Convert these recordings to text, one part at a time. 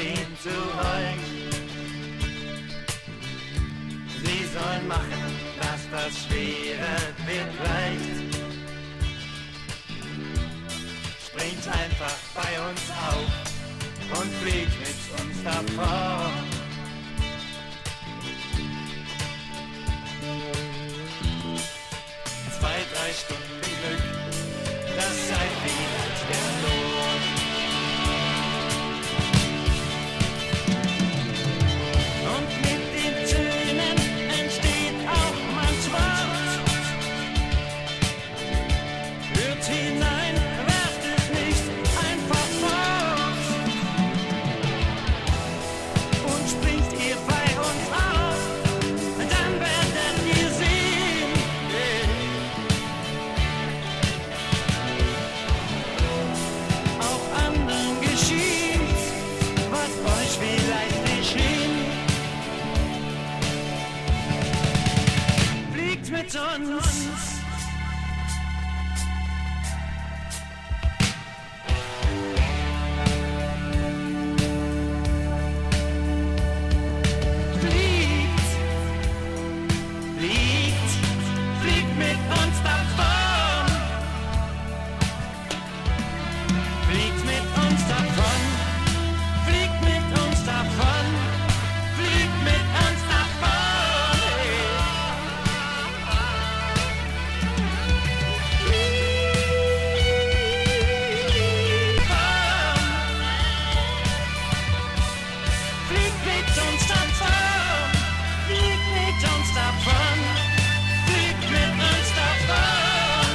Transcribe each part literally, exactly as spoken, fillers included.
stehen zu euch. Sie sollen machen, dass das Schwere wird leicht. Springt einfach bei uns auf und fliegt mit uns davon. Zwei, drei Stunden Glück, das sei vielleicht der Lohn. Und mit den Tönen entsteht auch manchmal hört hinein, werdet nicht einfach fort. Und springt ihr bei uns auf, dann werdet ihr sehen, auch anderen geschieht, was euch vielleicht nicht schien. Fliegt mit uns. Fliegt, fliegt, fliegt mit uns davon. Fliegt mit uns davon. Fliegt mit uns davon. Fliegt mit uns davon. Fliegt mit uns davon. Fliegt mit uns davon. Fliegt mit uns davon.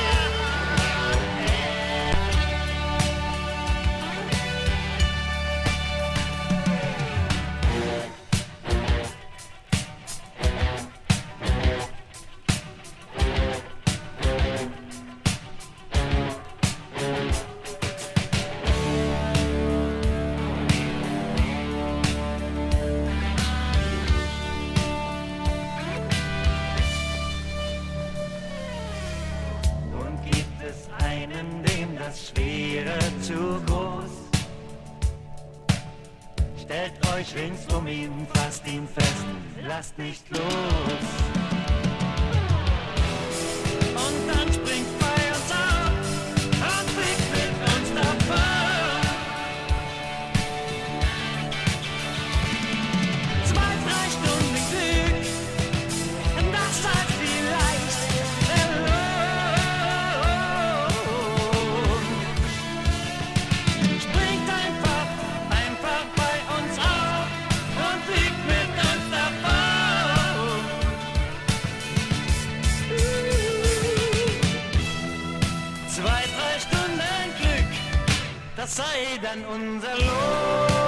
Und gibt es einen, dem das Schwere zu groß? Stellt euch rings um ihn, fasst ihn fest, lasst nicht los. Und dann springt bei uns auf und fliegt mit uns davon. Zwei, drei Stunden Glück, das sei vielleicht der Lohn. Springt einfach, einfach bei uns auf und fliegt mit uns davon. Zwei, drei Stunden Glück, das sei dann unser Lohn.